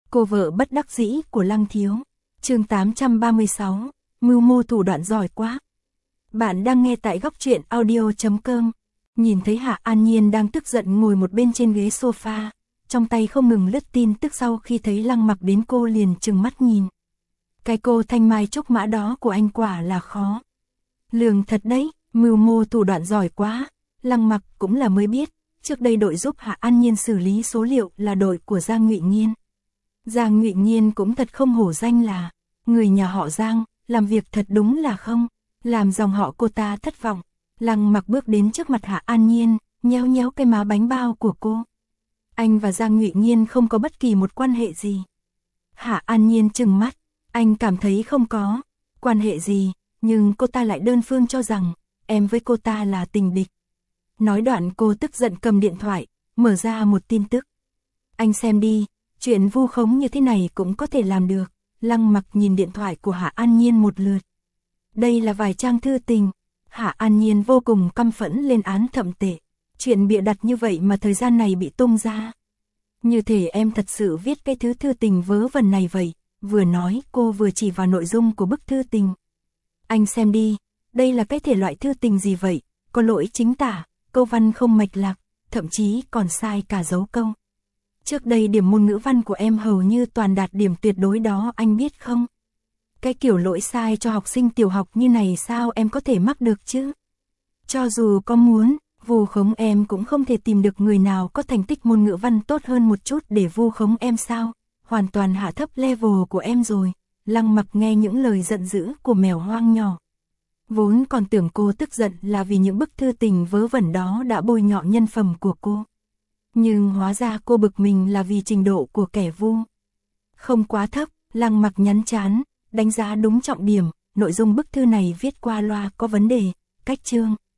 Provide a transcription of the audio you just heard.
Cô vợ bất đắc dĩ của Lăng Thiếu. Chương 836, mưu mô thủ đoạn giỏi quá. Bạn đang nghe tại góc truyện audio.com. Nhìn thấy Hạ An Nhiên đang tức giận ngồi một bên trên ghế sofa, trong tay không ngừng lướt tin tức, sau khi thấy Lăng Mặc đến cô liền trừng mắt nhìn. Cái cô thanh mai trúc mã đó của anh quả là khó lường thật đấy, mưu mô thủ đoạn giỏi quá. Lăng Mặc cũng là mới biết, trước đây đội giúp Hạ An Nhiên xử lý số liệu là đội của Giang Ngụy Nhiên. Giang Ngụy Nhiên cũng thật không hổ danh là người nhà họ Giang, làm việc thật đúng là không làm dòng họ cô ta thất vọng. Lăng Mặc bước đến trước mặt Hạ An Nhiên, nhéo nhéo cái má bánh bao của cô. Anh và Giang Ngụy Nhiên không có bất kỳ một quan hệ gì. Hạ An Nhiên trừng mắt, anh cảm thấy không có quan hệ gì, nhưng cô ta lại đơn phương cho rằng em với cô ta là tình địch. Nói đoạn cô tức giận cầm điện thoại, mở ra một tin tức. Anh xem đi, chuyện vu khống như thế này cũng có thể làm được. Lăng Mặc nhìn điện thoại của Hạ An Nhiên một lượt. Đây là vài trang thư tình. Hạ An Nhiên vô cùng căm phẫn lên án thậm tệ. Chuyện bịa đặt như vậy mà thời gian này bị tung ra. Như thể em thật sự viết cái thứ thư tình vớ vẩn này vậy. Vừa nói cô vừa chỉ vào nội dung của bức thư tình. Anh xem đi, đây là cái thể loại thư tình gì vậy? Có lỗi chính tả, câu văn không mạch lạc, thậm chí còn sai cả dấu câu. Trước đây điểm môn ngữ văn của em hầu như toàn đạt điểm tuyệt đối đó, anh biết không? Cái kiểu lỗi sai cho học sinh tiểu học như này sao em có thể mắc được chứ? Cho dù có muốn vu khống em cũng không thể tìm được người nào có thành tích môn ngữ văn tốt hơn một chút để vu khống em sao? Hoàn toàn hạ thấp level của em rồi. Lăng Mặc nghe những lời giận dữ của mèo hoang nhỏ. Vốn còn tưởng cô tức giận là vì những bức thư tình vớ vẩn đó đã bôi nhọ nhân phẩm của cô. Nhưng hóa ra cô bực mình là vì trình độ của kẻ vu không quá thấp. Lăng Mặc nhắn chán, đánh giá đúng trọng điểm, nội dung bức thư này viết qua loa có vấn đề, cách chương